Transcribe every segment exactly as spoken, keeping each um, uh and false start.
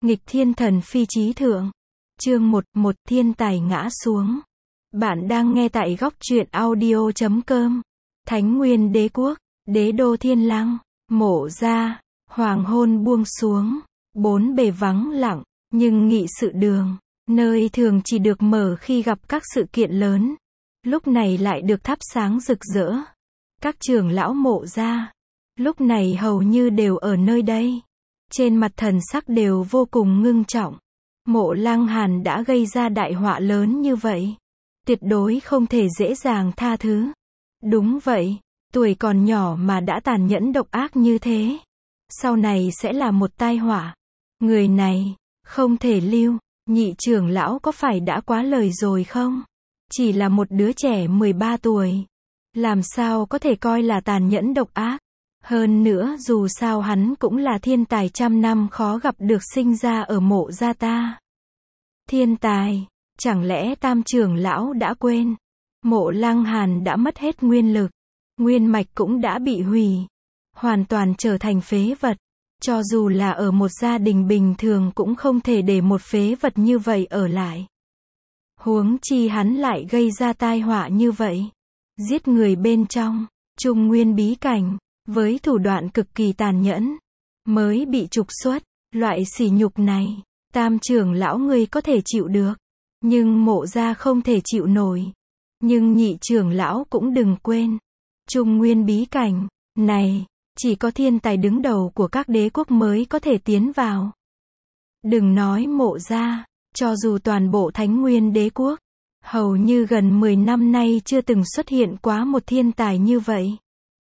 Nghịch thiên thần phi chí thượng. Chương một, một thiên tài ngã xuống. Bạn đang nghe tại góc truyện audio chấm com. Thánh Nguyên Đế Quốc, Đế đô Thiên Lăng, Mộ Gia, hoàng hôn buông xuống, bốn bề vắng lặng, nhưng nghị sự đường, nơi thường chỉ được mở khi gặp các sự kiện lớn, lúc này lại được thắp sáng rực rỡ. Các trưởng lão Mộ Gia, lúc này hầu như đều ở nơi đây. Trên mặt thần sắc đều vô cùng ngưng trọng. Mộ Lăng Hàn đã gây ra đại họa lớn như vậy, tuyệt đối không thể dễ dàng tha thứ. Đúng vậy, tuổi còn nhỏ mà đã tàn nhẫn độc ác như thế, sau này sẽ là một tai họa. Người này, không thể lưu. Nhị trưởng lão có phải đã quá lời rồi không? Chỉ là một đứa trẻ mười ba tuổi, làm sao có thể coi là tàn nhẫn độc ác? Hơn nữa dù sao hắn cũng là thiên tài trăm năm khó gặp được sinh ra ở Mộ gia ta. Thiên tài, chẳng lẽ tam trưởng lão đã quên? Mộ Lăng Hàn đã mất hết nguyên lực, nguyên mạch cũng đã bị hủy, hoàn toàn trở thành phế vật. Cho dù là ở một gia đình bình thường cũng không thể để một phế vật như vậy ở lại. Huống chi hắn lại gây ra tai họa như vậy, giết người bên trong Trung Nguyên bí cảnh, với thủ đoạn cực kỳ tàn nhẫn, mới bị trục xuất. Loại sỉ nhục này, tam trưởng lão ngươi có thể chịu được, nhưng Mộ gia không thể chịu nổi. Nhưng nhị trưởng lão cũng đừng quên, Trung Nguyên bí cảnh này, chỉ có thiên tài đứng đầu của các đế quốc mới có thể tiến vào. Đừng nói Mộ gia, cho dù toàn bộ Thánh Nguyên Đế Quốc, hầu như gần mười năm nay chưa từng xuất hiện quá một thiên tài như vậy.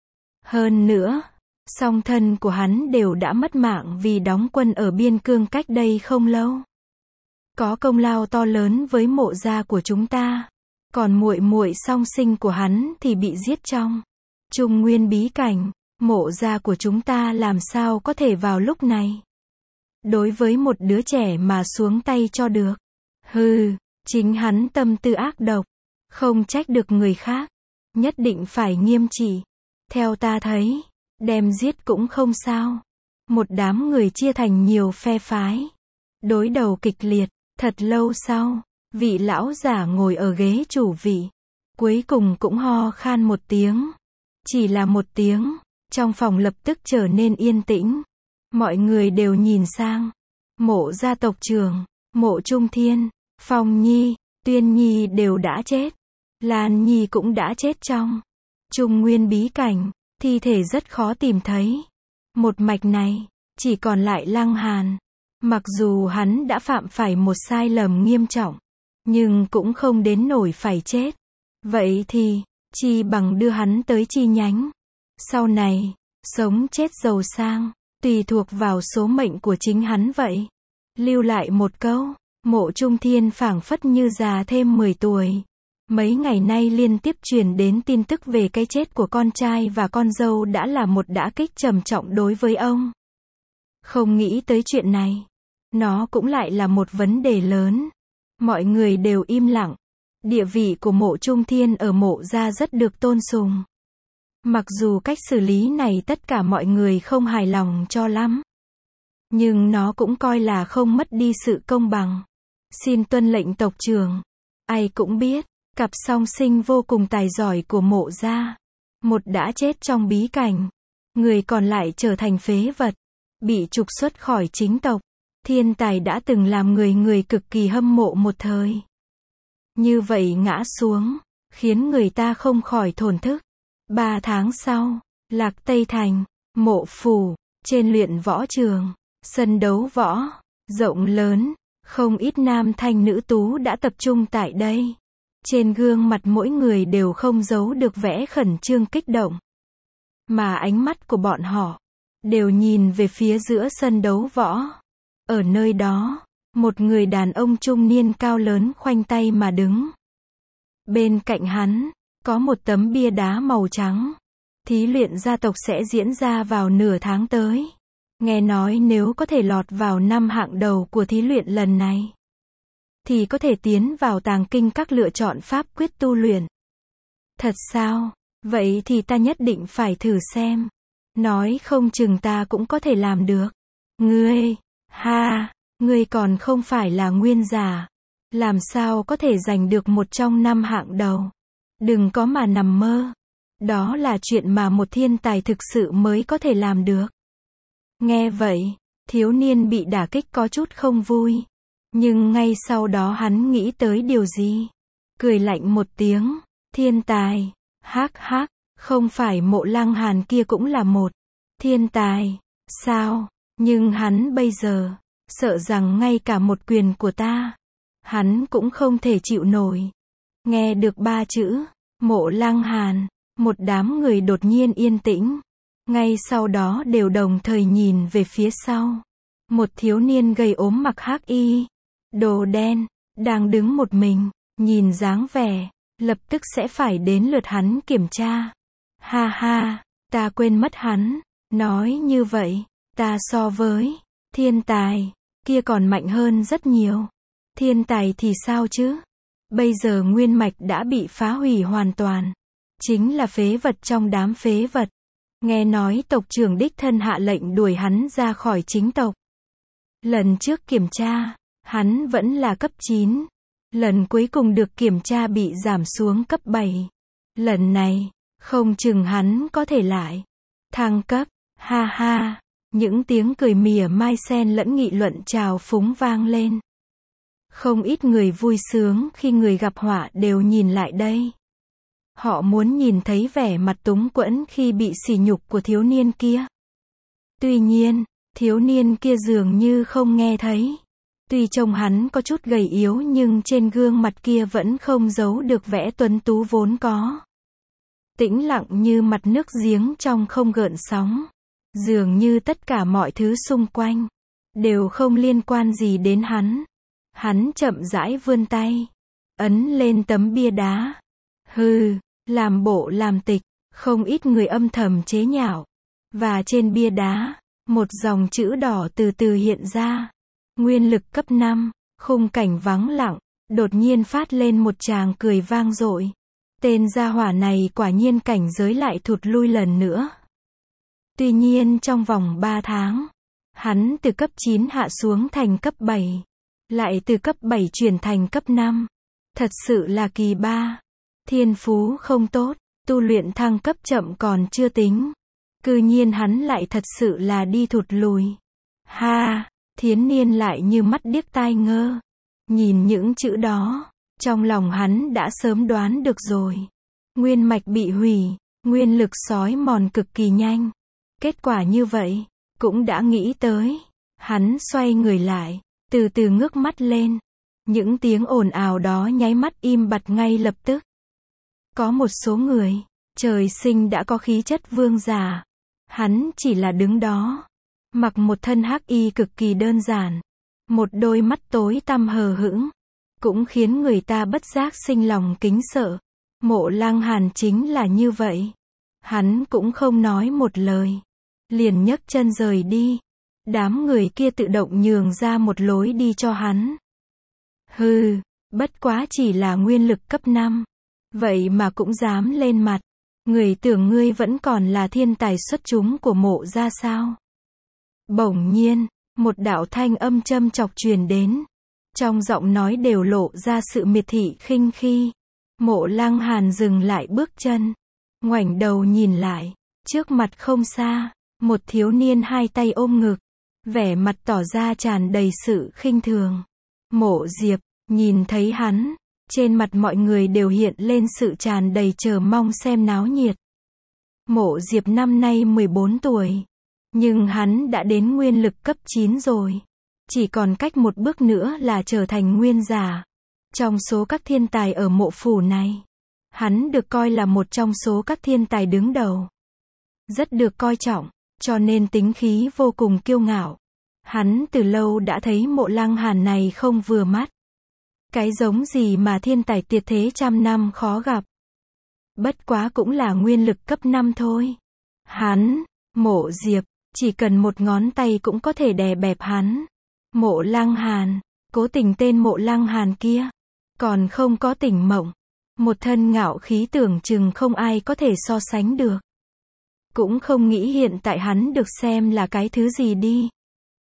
Hơn nữa, song thân của hắn đều đã mất mạng vì đóng quân ở biên cương cách đây không lâu. Có công lao to lớn với Mộ gia của chúng ta. Còn muội muội song sinh của hắn thì bị giết trong Trung Nguyên bí cảnh. Mộ gia của chúng ta làm sao có thể vào lúc này đối với một đứa trẻ mà xuống tay cho được? Hừ, chính hắn tâm tư ác độc, không trách được người khác, nhất định phải nghiêm trị. Theo ta thấy, đem giết cũng không sao. Một đám người chia thành nhiều phe phái, đối đầu kịch liệt. Thật lâu sau, vị lão giả ngồi ở ghế chủ vị, cuối cùng cũng ho khan một tiếng. Chỉ là một tiếng, trong phòng lập tức trở nên yên tĩnh. Mọi người đều nhìn sang. Mộ gia tộc trưởng, Mộ Trung Thiên, Phong Nhi, Tuyên Nhi đều đã chết. Lan Nhi cũng đã chết trong Trung Nguyên bí cảnh, thi thể rất khó tìm thấy. Một mạch này, chỉ còn lại Lăng Hàn. Mặc dù hắn đã phạm phải một sai lầm nghiêm trọng, nhưng cũng không đến nỗi phải chết. Vậy thì, chi bằng đưa hắn tới chi nhánh. Sau này, sống chết giàu sang, tùy thuộc vào số mệnh của chính hắn vậy. Lưu lại một câu, Mộ Trung Thiên phảng phất như già thêm mười tuổi. Mấy ngày nay liên tiếp truyền đến tin tức về cái chết của con trai và con dâu đã là một đả kích trầm trọng đối với ông. Không nghĩ tới chuyện này, nó cũng lại là một vấn đề lớn. Mọi người đều im lặng. Địa vị của Mộ Trung Thiên ở Mộ gia rất được tôn sùng. Mặc dù cách xử lý này tất cả mọi người không hài lòng cho lắm, nhưng nó cũng coi là không mất đi sự công bằng. Xin tuân lệnh tộc trưởng. Ai cũng biết, cặp song sinh vô cùng tài giỏi của Mộ gia, một đã chết trong bí cảnh, người còn lại trở thành phế vật, bị trục xuất khỏi chính tộc. Thiên tài đã từng làm người người cực kỳ hâm mộ một thời. Như vậy ngã xuống, khiến người ta không khỏi thổn thức. Ba tháng sau, Lạc Tây Thành, Mộ phủ, trên luyện võ trường, sân đấu võ, rộng lớn, không ít nam thanh nữ tú đã tập trung tại đây. Trên gương mặt mỗi người đều không giấu được vẻ khẩn trương kích động. Mà ánh mắt của bọn họ, đều nhìn về phía giữa sân đấu võ. Ở nơi đó, một người đàn ông trung niên cao lớn khoanh tay mà đứng. Bên cạnh hắn, có một tấm bia đá màu trắng. Thí luyện gia tộc sẽ diễn ra vào nửa tháng tới. Nghe nói nếu có thể lọt vào năm hạng đầu của thí luyện lần này, thì có thể tiến vào tàng kinh các lựa chọn pháp quyết tu luyện. Thật sao? Vậy thì ta nhất định phải thử xem. Nói không chừng ta cũng có thể làm được. Ngươi, ha, Ngươi còn không phải là nguyên giả. Làm sao có thể giành được một trong năm hạng đầu. Đừng có mà nằm mơ. Đó là chuyện mà một thiên tài thực sự mới có thể làm được. Nghe vậy, thiếu niên bị đả kích có chút không vui. Nhưng ngay sau đó hắn nghĩ tới điều gì? Cười lạnh một tiếng. Thiên tài. Hắc hắc, không phải Mộ Lăng Hàn kia cũng là một thiên tài, sao? Nhưng hắn bây giờ, sợ rằng ngay cả một quyền của ta, hắn cũng không thể chịu nổi. Nghe được ba chữ, Mộ Lăng Hàn, một đám người đột nhiên yên tĩnh. Ngay sau đó đều đồng thời nhìn về phía sau. Một thiếu niên gầy ốm mặc hắc y, đồ đen, đang đứng một mình, nhìn dáng vẻ, lập tức sẽ phải đến lượt hắn kiểm tra. Ha ha, ta quên mất hắn. Nói như vậy, ta so với thiên tài kia còn mạnh hơn rất nhiều. Thiên tài thì sao chứ? Bây giờ nguyên mạch đã bị phá hủy hoàn toàn. Chính là phế vật trong đám phế vật. Nghe nói tộc trưởng đích thân hạ lệnh đuổi hắn ra khỏi chính tộc. Lần trước kiểm tra, hắn vẫn là cấp chín. Lần cuối cùng được kiểm tra bị giảm xuống cấp bảy. Lần này, không chừng hắn có thể lại thăng cấp. Ha ha, những tiếng cười mỉa mai xen lẫn nghị luận trào phúng vang lên. Không ít người vui sướng khi người gặp họa đều nhìn lại đây. Họ muốn nhìn thấy vẻ mặt túng quẫn khi bị sỉ nhục của thiếu niên kia. Tuy nhiên, thiếu niên kia dường như không nghe thấy. Tuy trông hắn có chút gầy yếu nhưng trên gương mặt kia vẫn không giấu được vẻ tuấn tú vốn có. Tĩnh lặng như mặt nước giếng trong không gợn sóng. Dường như tất cả mọi thứ xung quanh đều không liên quan gì đến hắn. Hắn chậm rãi vươn tay, ấn lên tấm bia đá. Hừ, làm bộ làm tịch, không ít người âm thầm chế nhạo. Và trên bia đá, một dòng chữ đỏ từ từ hiện ra. Nguyên lực cấp năm, khung cảnh vắng lặng, đột nhiên phát lên một tràng cười vang dội. Tên gia hỏa này quả nhiên cảnh giới lại thụt lui lần nữa. Tuy nhiên trong vòng ba tháng, hắn từ cấp chín hạ xuống thành cấp bảy. Lại từ cấp bảy chuyển thành cấp năm. Thật sự là kỳ ba. Thiên phú không tốt, tu luyện thăng cấp chậm còn chưa tính. Cư nhiên hắn lại thật sự là đi thụt lùi. Ha, thiến niên lại như mắt điếc tai ngơ. Nhìn những chữ đó, trong lòng hắn đã sớm đoán được rồi. Nguyên mạch bị hủy, nguyên lực xói mòn cực kỳ nhanh. Kết quả như vậy, cũng đã nghĩ tới. Hắn xoay người lại, từ từ ngước mắt lên. Những tiếng ồn ào đó nháy mắt im bặt ngay lập tức. Có một số người, trời sinh đã có khí chất vương giả. Hắn chỉ là đứng đó, mặc một thân hắc y cực kỳ đơn giản. Một đôi mắt tối tăm hờ hững, cũng khiến người ta bất giác sinh lòng kính sợ. Mộ Lăng Hàn chính là như vậy. Hắn cũng không nói một lời, liền nhấc chân rời đi. Đám người kia tự động nhường ra một lối đi cho hắn. Hừ, bất quá chỉ là nguyên lực cấp năm. Vậy mà cũng dám lên mặt. Người tưởng ngươi vẫn còn là thiên tài xuất chúng của Mộ gia sao? Bỗng nhiên, một đạo thanh âm châm chọc truyền đến. Trong giọng nói đều lộ ra sự miệt thị khinh khi. Mộ Lăng Hàn dừng lại bước chân, ngoảnh đầu nhìn lại. Trước mặt không xa, một thiếu niên hai tay ôm ngực, vẻ mặt tỏ ra tràn đầy sự khinh thường. Mộ Diệp, nhìn thấy hắn, trên mặt mọi người đều hiện lên sự tràn đầy chờ mong xem náo nhiệt. Mộ Diệp năm nay mười bốn tuổi, nhưng hắn đã đến nguyên lực cấp chín rồi. Chỉ còn cách một bước nữa là trở thành nguyên giả. Trong số các thiên tài ở mộ phủ này, hắn được coi là một trong số các thiên tài đứng đầu. Rất được coi trọng, cho nên tính khí vô cùng kiêu ngạo. Hắn từ lâu đã thấy Mộ Lăng Hàn này không vừa mắt. Cái giống gì mà thiên tài tuyệt thế trăm năm khó gặp. Bất quá cũng là nguyên lực cấp năm thôi. Hắn, Mộ Diệp, chỉ cần một ngón tay cũng có thể đè bẹp hắn. Mộ Lăng Hàn, cố tình tên Mộ Lăng Hàn kia, còn không có tỉnh mộng. Một thân ngạo khí tưởng chừng không ai có thể so sánh được. Cũng không nghĩ hiện tại hắn được xem là cái thứ gì đi.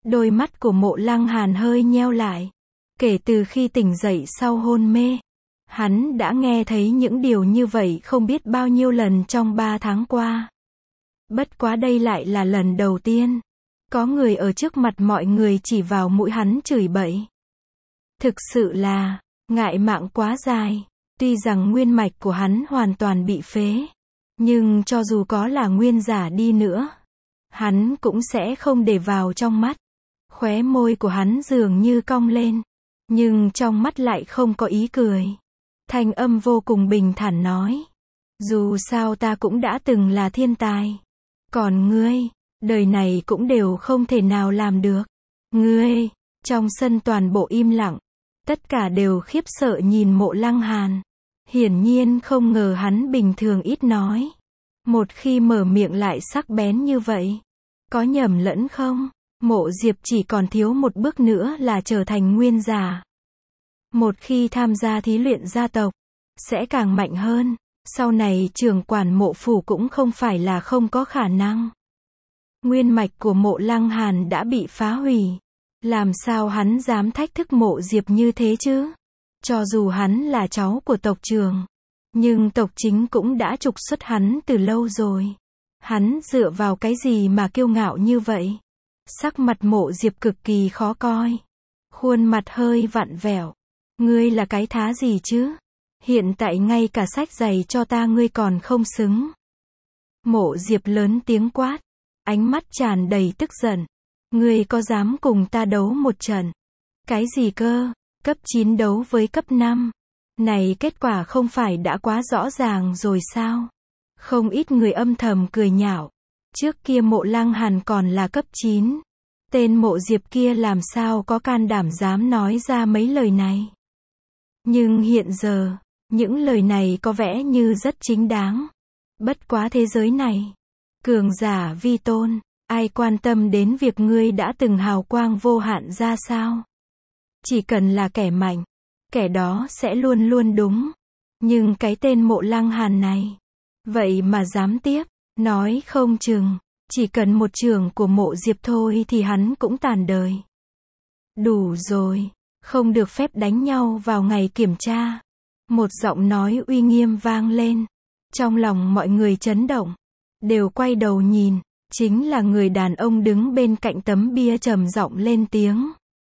Đôi mắt của Mộ Lăng Hàn hơi nheo lại. Kể từ khi tỉnh dậy sau hôn mê, hắn đã nghe thấy những điều như vậy không biết bao nhiêu lần trong ba tháng qua. Bất quá đây lại là lần đầu tiên có người ở trước mặt mọi người chỉ vào mũi hắn chửi bậy. Thực sự là ngại mạng quá dài. Tuy rằng nguyên mạch của hắn hoàn toàn bị phế, nhưng cho dù có là nguyên giả đi nữa, hắn cũng sẽ không để vào trong mắt. Khóe môi của hắn dường như cong lên, nhưng trong mắt lại không có ý cười. Thanh âm vô cùng bình thản nói, dù sao ta cũng đã từng là thiên tài. Còn ngươi, đời này cũng đều không thể nào làm được. Ngươi, trong sân toàn bộ im lặng. Tất cả đều khiếp sợ nhìn Mộ Lăng Hàn. Hiển nhiên không ngờ hắn bình thường ít nói. Một khi mở miệng lại sắc bén như vậy. Có nhầm lẫn không? Mộ Diệp chỉ còn thiếu một bước nữa là trở thành nguyên giả. Một khi tham gia thí luyện gia tộc, sẽ càng mạnh hơn. Sau này trưởng quản Mộ phủ cũng không phải là không có khả năng. Nguyên mạch của Mộ Lăng Hàn đã bị phá hủy. Làm sao hắn dám thách thức Mộ Diệp như thế chứ? Cho dù hắn là cháu của tộc trưởng, nhưng tộc chính cũng đã trục xuất hắn từ lâu rồi. Hắn dựa vào cái gì mà kiêu ngạo như vậy? Sắc mặt Mộ Diệp cực kỳ khó coi. Khuôn mặt hơi vặn vẹo. Ngươi là cái thá gì chứ? Hiện tại ngay cả sách giày cho ta ngươi còn không xứng. Mộ Diệp lớn tiếng quát. Ánh mắt tràn đầy tức giận. Ngươi có dám cùng ta đấu một trận? Cái gì cơ? Cấp chín đấu với cấp năm. Này kết quả không phải đã quá rõ ràng rồi sao? Không ít người âm thầm cười nhạo. Trước kia Mộ Lăng Hàn còn là cấp chín. Tên Mộ Diệp kia làm sao có can đảm dám nói ra mấy lời này. Nhưng hiện giờ, những lời này có vẻ như rất chính đáng. Bất quá thế giới này, cường giả vi tôn, ai quan tâm đến việc ngươi đã từng hào quang vô hạn ra sao? Chỉ cần là kẻ mạnh, kẻ đó sẽ luôn luôn đúng. Nhưng cái tên Mộ Lăng Hàn này, vậy mà dám tiếp, nói không chừng, chỉ cần một chưởng của Mộ Diệp thôi thì hắn cũng tàn đời. Đủ rồi, không được phép đánh nhau vào ngày kiểm tra. Một giọng nói uy nghiêm vang lên. Trong lòng mọi người chấn động, đều quay đầu nhìn, chính là người đàn ông đứng bên cạnh tấm bia trầm giọng lên tiếng.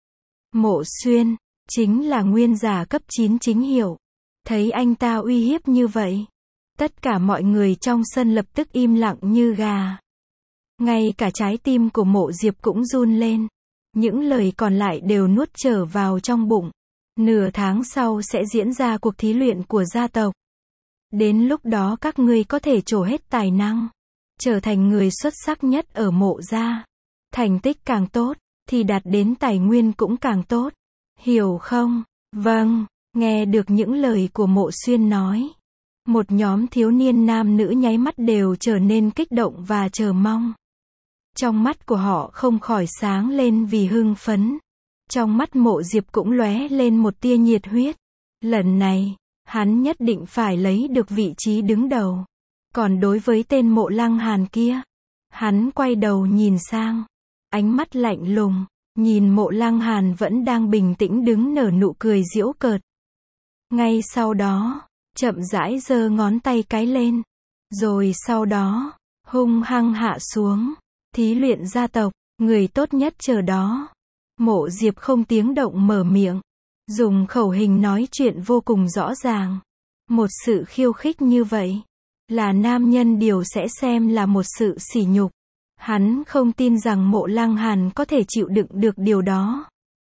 Mộ Xuyên, chính là nguyên giả cấp chín chính hiệu. Thấy anh ta uy hiếp như vậy, tất cả mọi người trong sân lập tức im lặng như gà. Ngay cả trái tim của Mộ Diệp cũng run lên. Những lời còn lại đều nuốt trở vào trong bụng. Nửa tháng sau sẽ diễn ra cuộc thí luyện của gia tộc. Đến lúc đó các ngươi có thể trổ hết tài năng, trở thành người xuất sắc nhất ở Mộ gia. Thành tích càng tốt, thì đạt đến tài nguyên cũng càng tốt. Hiểu không? Vâng, nghe được những lời của Mộ Xuyên nói. Một nhóm thiếu niên nam nữ nháy mắt đều trở nên kích động và chờ mong. Trong mắt của họ không khỏi sáng lên vì hưng phấn. Trong mắt Mộ Diệp cũng lóe lên một tia nhiệt huyết. Lần này, hắn nhất định phải lấy được vị trí đứng đầu. Còn đối với tên Mộ Lăng Hàn kia, hắn quay đầu nhìn sang, ánh mắt lạnh lùng, nhìn Mộ Lăng Hàn vẫn đang bình tĩnh đứng nở nụ cười giễu cợt. Ngay sau đó, chậm rãi giơ ngón tay cái lên, rồi sau đó, hung hăng hạ xuống. Thí luyện gia tộc, người tốt nhất chờ đó. Mộ Diệp không tiếng động mở miệng, dùng khẩu hình nói chuyện vô cùng rõ ràng. Một sự khiêu khích như vậy, là nam nhân điều sẽ xem là một sự sỉ nhục. Hắn không tin rằng Mộ Lăng Hàn có thể chịu đựng được điều đó.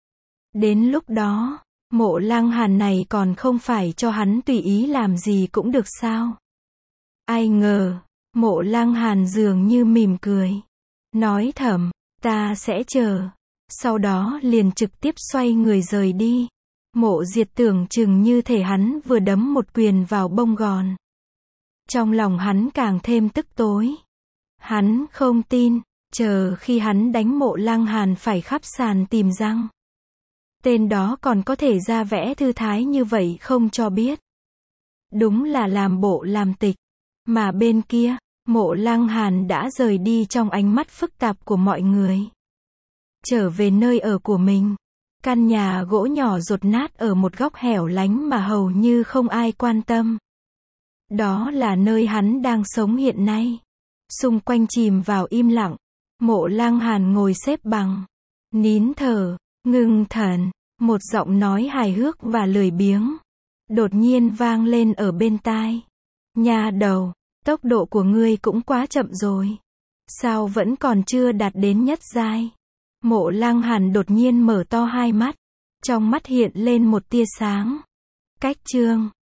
Đến lúc đó, Mộ Lăng Hàn này còn không phải cho hắn tùy ý làm gì cũng được sao? Ai ngờ, Mộ Lăng Hàn dường như mỉm cười, nói thầm, ta sẽ chờ. Sau đó liền trực tiếp xoay người rời đi. Mộ Diệp tưởng chừng như thể hắn vừa đấm một quyền vào bông gòn. Trong lòng hắn càng thêm tức tối. Hắn không tin, chờ khi hắn đánh Mộ Lăng Hàn phải khắp sàn tìm răng. Tên đó còn có thể ra vẻ thư thái như vậy không cho biết. Đúng là làm bộ làm tịch. Mà bên kia, Mộ Lăng Hàn đã rời đi trong ánh mắt phức tạp của mọi người. trở về nơi ở của mình. Căn nhà gỗ nhỏ dột nát ở một góc hẻo lánh mà hầu như không ai quan tâm. Đó là nơi hắn đang sống hiện nay. Xung quanh chìm vào im lặng. Mộ Lăng Hàn ngồi xếp bằng, nín thở, ngưng thần. Một giọng nói hài hước và lười biếng đột nhiên vang lên ở bên tai. Nha đầu, tốc độ của ngươi cũng quá chậm rồi. Sao vẫn còn chưa đạt đến nhất giai? Mộ Lăng Hàn đột nhiên mở to hai mắt. Trong mắt hiện lên một tia sáng. Cách chương